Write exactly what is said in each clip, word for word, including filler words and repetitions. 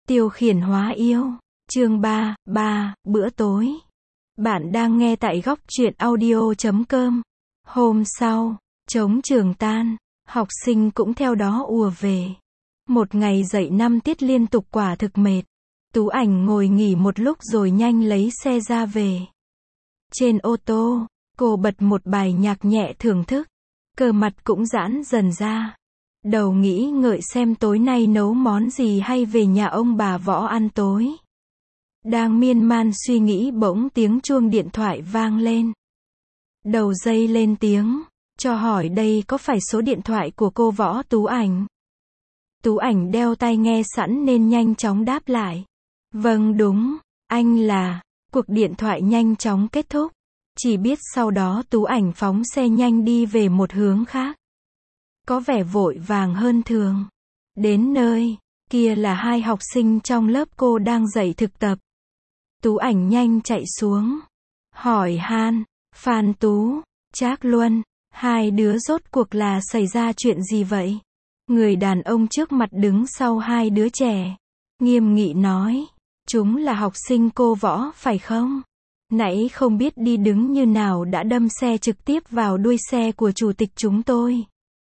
Tiêu khiển hóa yêu. Chương ba, ba, bữa tối. Bạn đang nghe tại góc truyện audio chấm com. Hôm sau, trống trường tan, học sinh cũng theo đó ùa về. Một ngày dạy năm tiết liên tục quả thực mệt. Tú Ảnh ngồi nghỉ một lúc rồi nhanh lấy xe ra về. Trên ô tô, cô bật một bài nhạc nhẹ thưởng thức. Cờ mặt cũng giãn dần ra. Đầu nghĩ ngợi xem tối nay nấu món gì hay về nhà ông bà Võ ăn tối. Đang miên man suy nghĩ bỗng tiếng chuông điện thoại vang lên. Đầu dây lên tiếng, cho hỏi đây có phải số điện thoại của cô Võ Tú Ảnh? Tú Ảnh đeo tai nghe sẵn nên nhanh chóng đáp lại. Vâng đúng, anh là. Cuộc điện thoại nhanh chóng kết thúc. Chỉ biết sau đó Tú Ảnh phóng xe nhanh đi về một hướng khác. Có vẻ vội vàng hơn thường. Đến nơi, kia là hai học sinh trong lớp cô đang dạy thực tập. Tú Ảnh nhanh chạy xuống. Hỏi han, Phan Tú, Trác Luân, hai đứa rốt cuộc là xảy ra chuyện gì vậy? Người đàn ông trước mặt đứng sau hai đứa trẻ. Nghiêm nghị nói, chúng là học sinh cô Võ phải không? Nãy không biết đi đứng như nào đã đâm xe trực tiếp vào đuôi xe của chủ tịch chúng tôi.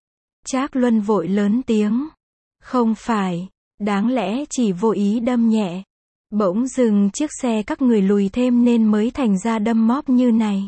Trác Luân vội lớn tiếng. Không phải, đáng lẽ chỉ vô ý đâm nhẹ. Bỗng dừng chiếc xe các người lùi thêm nên mới thành ra đâm móp như này.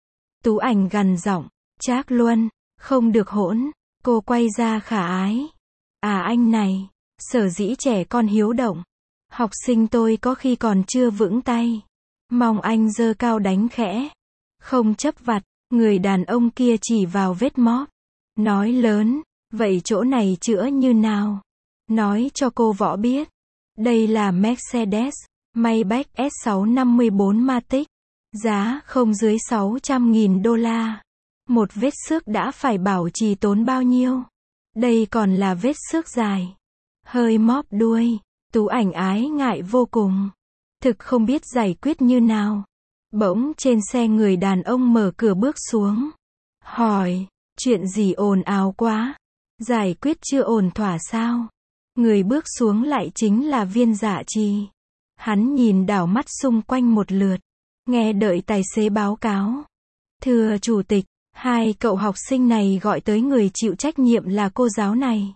Tú Ảnh gằn giọng, Trác Luân, không được hỗn. Cô quay ra khả ái. À anh này, sở dĩ trẻ con hiếu động. Học sinh tôi có khi còn chưa vững tay. Mong anh giơ cao đánh khẽ. Không chấp vặt, người đàn ông kia chỉ vào vết móp. Nói lớn, vậy chỗ này chữa như nào? Nói cho cô Võ biết. Đây là Mercedes, Maybach S sáu năm bốn Matic. Giá không dưới sáu trăm nghìn đô la. Một vết xước đã phải bảo trì tốn bao nhiêu? Đây còn là vết xước dài. Hơi móp đuôi, Tú Ảnh ái ngại vô cùng. Thực không biết giải quyết như nào. Bỗng trên xe người đàn ông mở cửa bước xuống. Hỏi, chuyện gì ồn ào quá? Giải quyết chưa ổn thỏa sao? Người bước xuống lại chính là Viên Dạ Trì. Hắn nhìn đảo mắt xung quanh một lượt. Nghe đợi tài xế báo cáo. Thưa chủ tịch, hai cậu học sinh này gọi tới người chịu trách nhiệm là cô giáo này.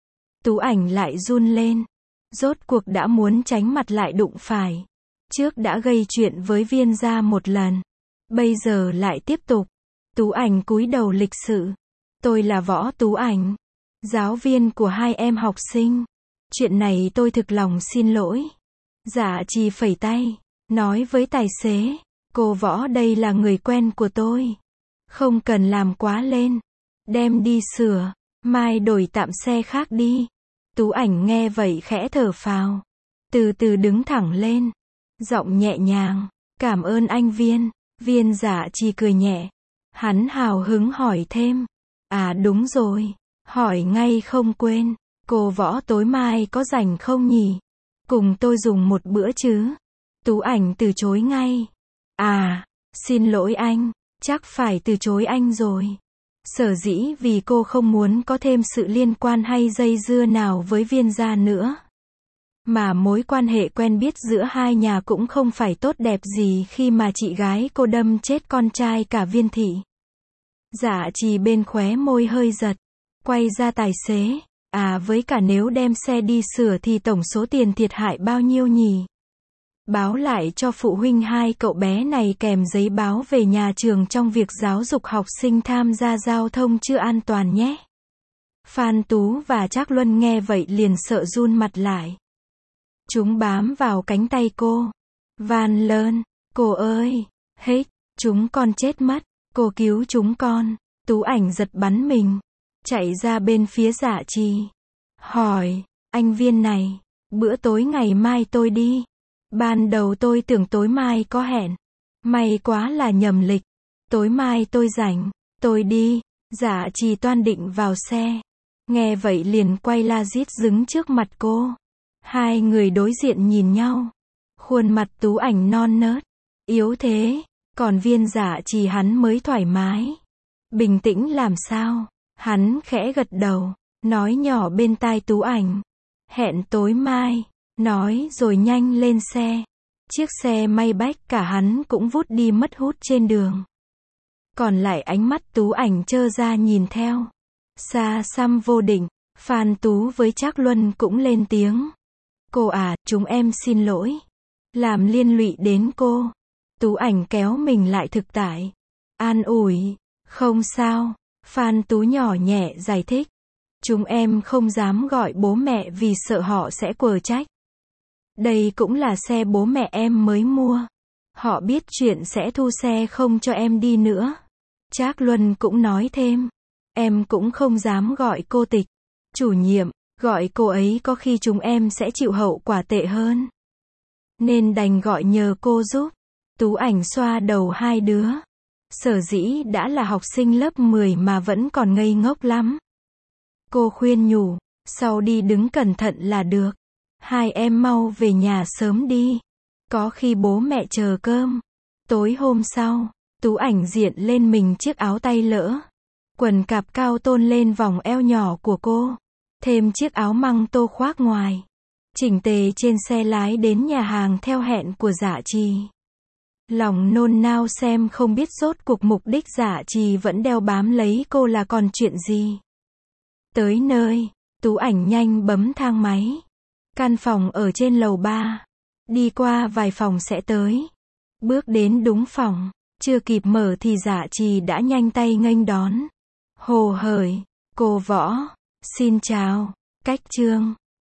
Tú Ảnh lại run lên. Rốt cuộc đã muốn tránh mặt lại đụng phải. Trước đã gây chuyện với Viên gia một lần. Bây giờ lại tiếp tục. Tú Ảnh cúi đầu lịch sự. Tôi là Võ Tú Ảnh, giáo viên của hai em học sinh. Chuyện này tôi thực lòng xin lỗi. Dạ Trì phẩy tay, nói với tài xế. Cô Võ đây là người quen của tôi. Không cần làm quá lên. Đem đi sửa, mai đổi tạm xe khác đi. Tú Ảnh nghe vậy khẽ thở phào. Từ từ đứng thẳng lên. Giọng nhẹ nhàng. Cảm ơn anh Viên. Viên Dạ Trì cười nhẹ. Hắn hào hứng hỏi thêm. À đúng rồi. Hỏi ngay không quên. Cô Võ tối mai có rảnh không nhỉ? Cùng tôi dùng một bữa chứ? Tú Ảnh từ chối ngay. À, xin lỗi anh. Chắc phải từ chối anh rồi. Sở dĩ vì cô không muốn có thêm sự liên quan hay dây dưa nào với Viên gia nữa. Mà mối quan hệ quen biết giữa hai nhà cũng không phải tốt đẹp gì khi mà chị gái cô đâm chết con trai cả Viên thị. Dạ Trì bên khóe môi hơi giật. Quay ra tài xế. À với cả nếu đem xe đi sửa thì tổng số tiền thiệt hại bao nhiêu nhỉ? Báo lại cho phụ huynh hai cậu bé này kèm giấy báo về nhà trường trong việc giáo dục học sinh tham gia giao thông chưa an toàn nhé. Phan Tú và Trác Luân nghe vậy liền sợ run mặt lại. Chúng bám vào cánh tay cô. Van lơn, cô ơi, hết, chúng con chết mất, cô cứu chúng con. Tú Ảnh giật bắn mình. Chạy ra bên phía Dạ Trì. Hỏi, anh Viên này, bữa tối ngày mai tôi đi. Ban đầu tôi tưởng tối mai có hẹn. May quá là nhầm lịch. Tối mai tôi rảnh, tôi đi. Dạ Trì toan định vào xe. Nghe vậy liền quay la rít đứng trước mặt cô. Hai người đối diện nhìn nhau. Khuôn mặt Tú Ảnh non nớt, yếu thế. Còn Viên Dạ Trì hắn mới thoải mái. Bình tĩnh làm sao? Hắn khẽ gật đầu, nói nhỏ bên tai Tú Ảnh. Hẹn tối mai. Nói rồi nhanh lên xe. Chiếc xe may bách cả hắn cũng vút đi mất hút trên đường. Còn lại ánh mắt Tú Ảnh trơ ra nhìn theo. Xa xăm vô định, Phan Tú với Trác Luân cũng lên tiếng. Cô à, chúng em xin lỗi. Làm liên lụy đến cô. Tú Ảnh kéo mình lại thực tại. An ủi. Không sao. Phan Tú nhỏ nhẹ giải thích. Chúng em không dám gọi bố mẹ vì sợ họ sẽ quở trách. Đây cũng là xe bố mẹ em mới mua. Họ biết chuyện sẽ thu xe không cho em đi nữa. Trác Luân cũng nói thêm. Em cũng không dám gọi cô Tịch. Chủ nhiệm, gọi cô ấy có khi chúng em sẽ chịu hậu quả tệ hơn. Nên đành gọi nhờ cô giúp. Tú Ảnh xoa đầu hai đứa. Sở dĩ đã là học sinh lớp mười mà vẫn còn ngây ngốc lắm. Cô khuyên nhủ, sau đi đứng cẩn thận là được. Hai em mau về nhà sớm đi. Có khi bố mẹ chờ cơm. Tối hôm sau, Tú Ảnh diện lên mình chiếc áo tay lỡ. Quần cạp cao tôn lên vòng eo nhỏ của cô. Thêm chiếc áo măng tô khoác ngoài. Chỉnh tề trên xe lái đến nhà hàng theo hẹn của Dạ Trì. Lòng nôn nao xem không biết rốt cuộc mục đích Dạ Trì vẫn đeo bám lấy cô là còn chuyện gì. Tới nơi, Tú Ảnh nhanh bấm thang máy. Căn phòng ở trên lầu ba. Đi qua vài phòng sẽ tới. Bước đến đúng phòng. Chưa kịp mở thì Dạ Trì đã nhanh tay nghênh đón. Hồ hởi, cô Võ. Xin chào. Cách Trương.